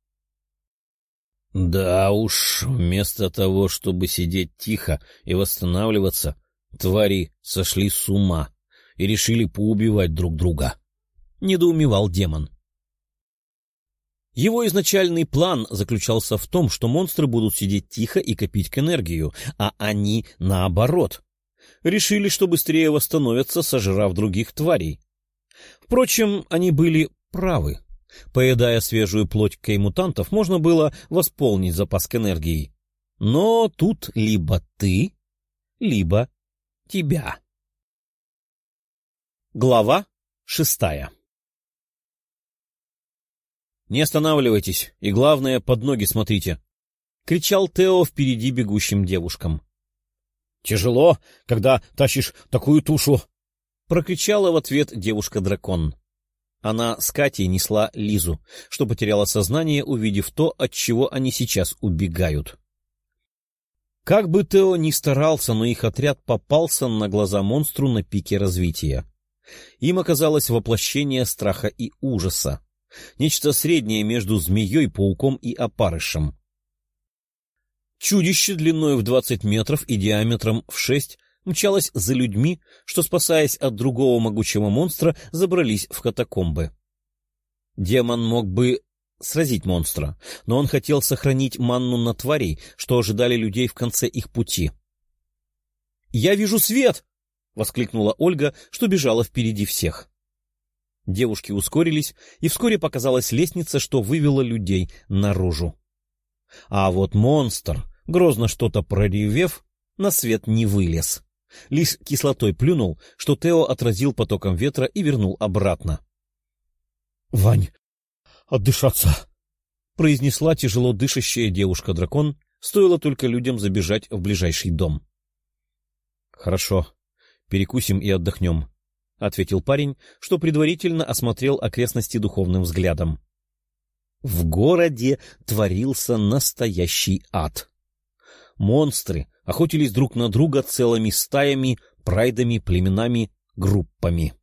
Да уж, вместо того, чтобы сидеть тихо и восстанавливаться, твари сошли с ума и решили поубивать друг друга. Недоумевал демон. Его изначальный план заключался в том, что монстры будут сидеть тихо и копить энергию, а они, наоборот, решили, что быстрее восстановятся, сожрав других тварей. Впрочем, они были правы. Поедая свежую плоть кей-мутантов, можно было восполнить запас к энергии. Но тут либо ты, либо тебя. Глава 6. «Не останавливайтесь, и, главное, под ноги смотрите!» — кричал Тео впереди бегущим девушкам. «Тяжело, когда тащишь такую тушу!» — прокричала в ответ девушка-дракон. Она с Катей несла Лизу, что потеряла сознание, увидев то, от чего они сейчас убегают. Как бы Тео ни старался, но их отряд попался на глаза монстру на пике развития. Им оказалось воплощение страха и ужаса, нечто среднее между змеей, пауком и опарышем. Чудище длиной в 20 метров и диаметром в 6 мчалась за людьми, что, спасаясь от другого могучего монстра, забрались в катакомбы. Демон мог бы сразить монстра, но он хотел сохранить манну на тварей, что ожидали людей в конце их пути. «Я вижу свет!» — воскликнула Ольга, что бежала впереди всех. Девушки ускорились, и вскоре показалась лестница, что вывела людей наружу. А вот монстр, грозно что-то проревев, на свет не вылез. Лишь кислотой плюнул, что Тео отразил потоком ветра и вернул обратно. — Вань, отдышаться! — произнесла тяжело дышащая девушка-дракон, стоило только людям забежать в ближайший дом. — Хорошо, перекусим и отдохнем, — ответил парень, что предварительно осмотрел окрестности духовным взглядом. В городе творился настоящий ад. Монстры охотились друг на друга целыми стаями, прайдами, племенами, группами.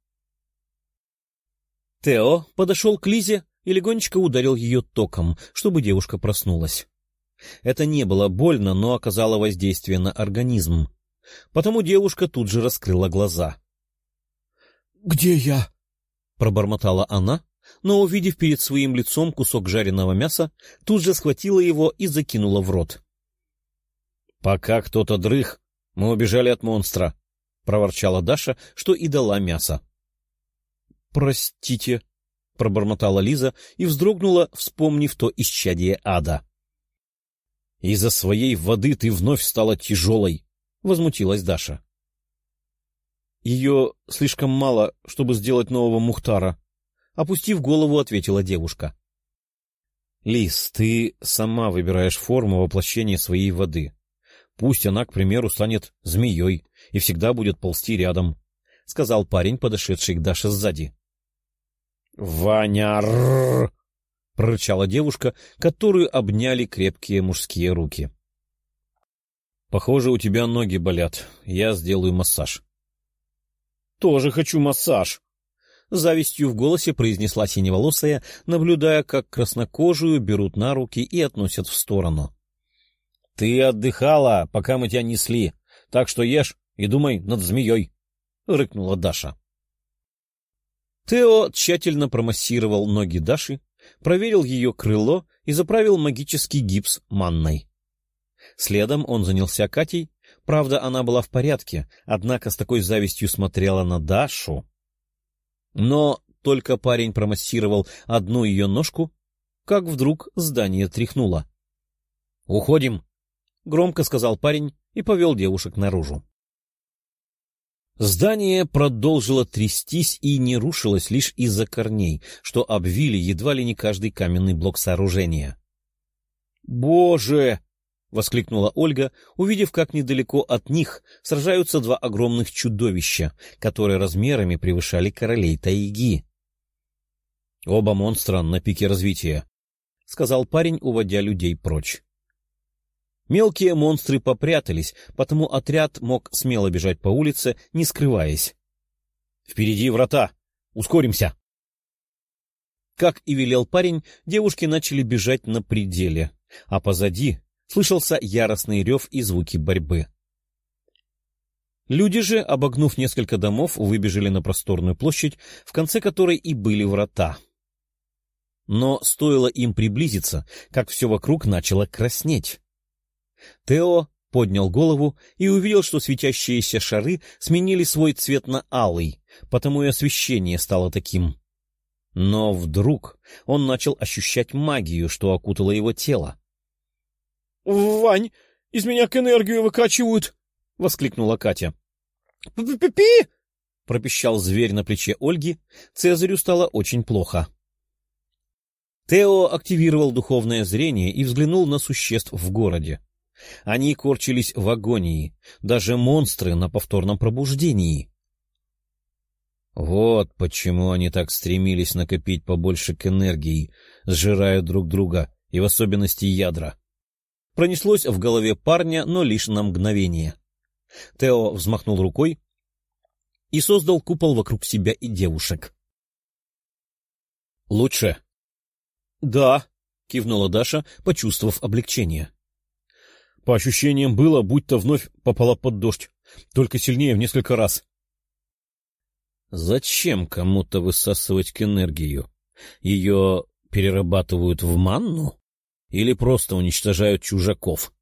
Тео подошел к Лизе и легонечко ударил ее током, чтобы девушка проснулась. Это не было больно, но оказало воздействие на организм. Потому девушка тут же раскрыла глаза. — Где я? — пробормотала она, но, увидев перед своим лицом кусок жареного мяса, тут же схватила его и закинула в рот. — Пока кто-то дрых, мы убежали от монстра, — проворчала Даша, что и дала мясо. — Простите, — пробормотала Лиза и вздрогнула, вспомнив то исчадие ада. — Из-за своей воды ты вновь стала тяжелой, — возмутилась Даша. — Ее слишком мало, чтобы сделать нового Мухтара, — опустив голову, ответила девушка. — Лиз, ты сама выбираешь форму воплощения своей воды. Пусть она, к примеру, станет змеей и всегда будет ползти рядом, — сказал парень, подошедший к Даше сзади. — Ваня! — прорычала девушка, которую обняли крепкие мужские руки. — Похоже, у тебя ноги болят. Я сделаю массаж. — Тоже хочу массаж! — завистью в голосе произнесла синеволосая, наблюдая, как краснокожую берут на руки и относят в сторону. Ты отдыхала, пока мы тебя несли, так что ешь и думай над змеей, — рыкнула Даша. Тео тщательно промассировал ноги Даши, проверил ее крыло и заправил магический гипс манной. Следом он занялся Катей. Правда, она была в порядке, однако с такой завистью смотрела на Дашу. Но только парень промассировал одну ее ножку, как вдруг здание тряхнуло. — Уходим! — громко сказал парень и повел девушек наружу. Здание продолжило трястись и не рушилось лишь из-за корней, что обвили едва ли не каждый каменный блок сооружения. «Боже!» — воскликнула Ольга, увидев, как недалеко от них сражаются два огромных чудовища, которые размерами превышали королей тайги. «Оба монстра на пике развития», — сказал парень, уводя людей прочь. Мелкие монстры попрятались, потому отряд мог смело бежать по улице, не скрываясь. «Впереди врата! Ускоримся!» Как и велел парень, девушки начали бежать на пределе, а позади слышался яростный рев и звуки борьбы. Люди же, обогнув несколько домов, выбежали на просторную площадь, в конце которой и были врата. Но стоило им приблизиться, как все вокруг начало краснеть. Тео поднял голову и увидел, что светящиеся шары сменили свой цвет на алый, потому и освещение стало таким. Но вдруг он начал ощущать магию, что окутало его тело. — Вань, из меня к энергию выкачивают! — воскликнула Катя. — Пи-пи-пи! — пропищал зверь на плече Ольги. Цезарю стало очень плохо. Тео активировал духовное зрение и взглянул на существ в городе. Они корчились в агонии, даже монстры на повторном пробуждении. Вот почему они так стремились накопить побольше к энергии, сжирая друг друга, и в особенности ядра. Пронеслось в голове парня, но лишь на мгновение. Тео взмахнул рукой и создал купол вокруг себя и девушек. — Лучше? — Да, — кивнула Даша, почувствовав облегчение. По ощущениям было, будто вновь попала под дождь, только сильнее в несколько раз. Зачем кому-то высасывать к энергию? Ее перерабатывают в манну? Или просто уничтожают чужаков?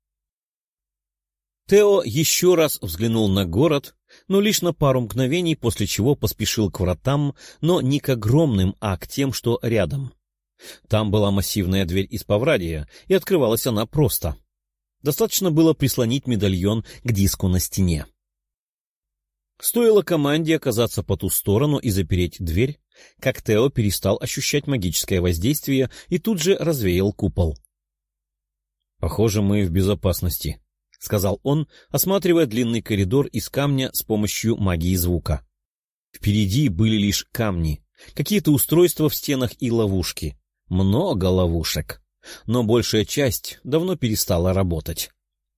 Тео еще раз взглянул на город, но лишь на пару мгновений, после чего поспешил к вратам, но не к огромным, а к тем, что рядом. Там была массивная дверь из паврадия, и открывалась она просто. Достаточно было прислонить медальон к диску на стене. Стоило команде оказаться по ту сторону и запереть дверь, как Тео перестал ощущать магическое воздействие и тут же развеял купол. — Похоже, мы в безопасности, — сказал он, осматривая длинный коридор из камня с помощью магии звука. Впереди были лишь камни, какие-то устройства в стенах и ловушки. Много ловушек. Но большая часть давно перестала работать.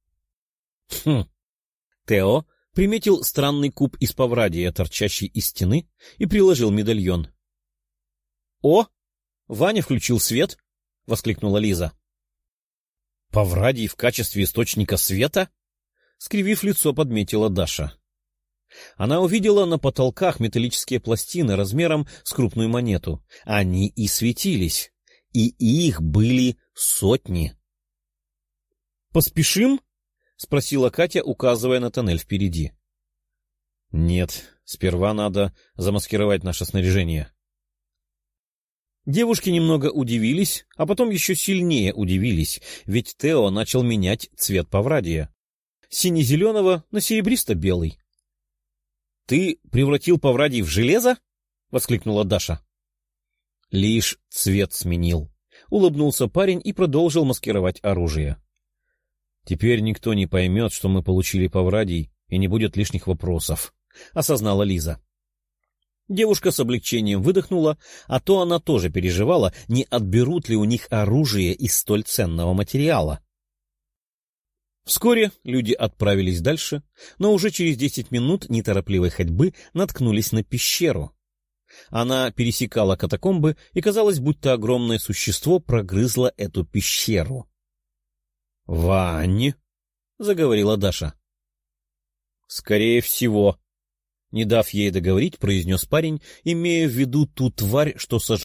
Тео приметил странный куб из паврадия, торчащий из стены, и приложил медальон. — О! Ваня включил свет! — воскликнула Лиза. — Паврадий в качестве источника света? — скривив лицо, подметила Даша. Она увидела на потолках металлические пластины размером с крупную монету. Они и светились. И их были сотни. — Поспешим? — спросила Катя, указывая на тоннель впереди. — Нет, сперва надо замаскировать наше снаряжение. Девушки немного удивились, а потом еще сильнее удивились, ведь Тео начал менять цвет паврадия. С сине-зеленого на серебристо-белый. — Ты превратил паврадий в железо? — воскликнула Даша. — Лишь цвет сменил, — улыбнулся парень и продолжил маскировать оружие. — Теперь никто не поймет, что мы получили паврадий, и не будет лишних вопросов, — осознала Лиза. Девушка с облегчением выдохнула, а то она тоже переживала, не отберут ли у них оружие из столь ценного материала. Вскоре люди отправились дальше, но уже через 10 минут неторопливой ходьбы наткнулись на пещеру. Она пересекала катакомбы, и казалось, будто огромное существо прогрызло эту пещеру. — Вань! заговорила Даша. — Скорее всего. Не дав ей договорить, произнес парень, имея в виду ту тварь, что сожрала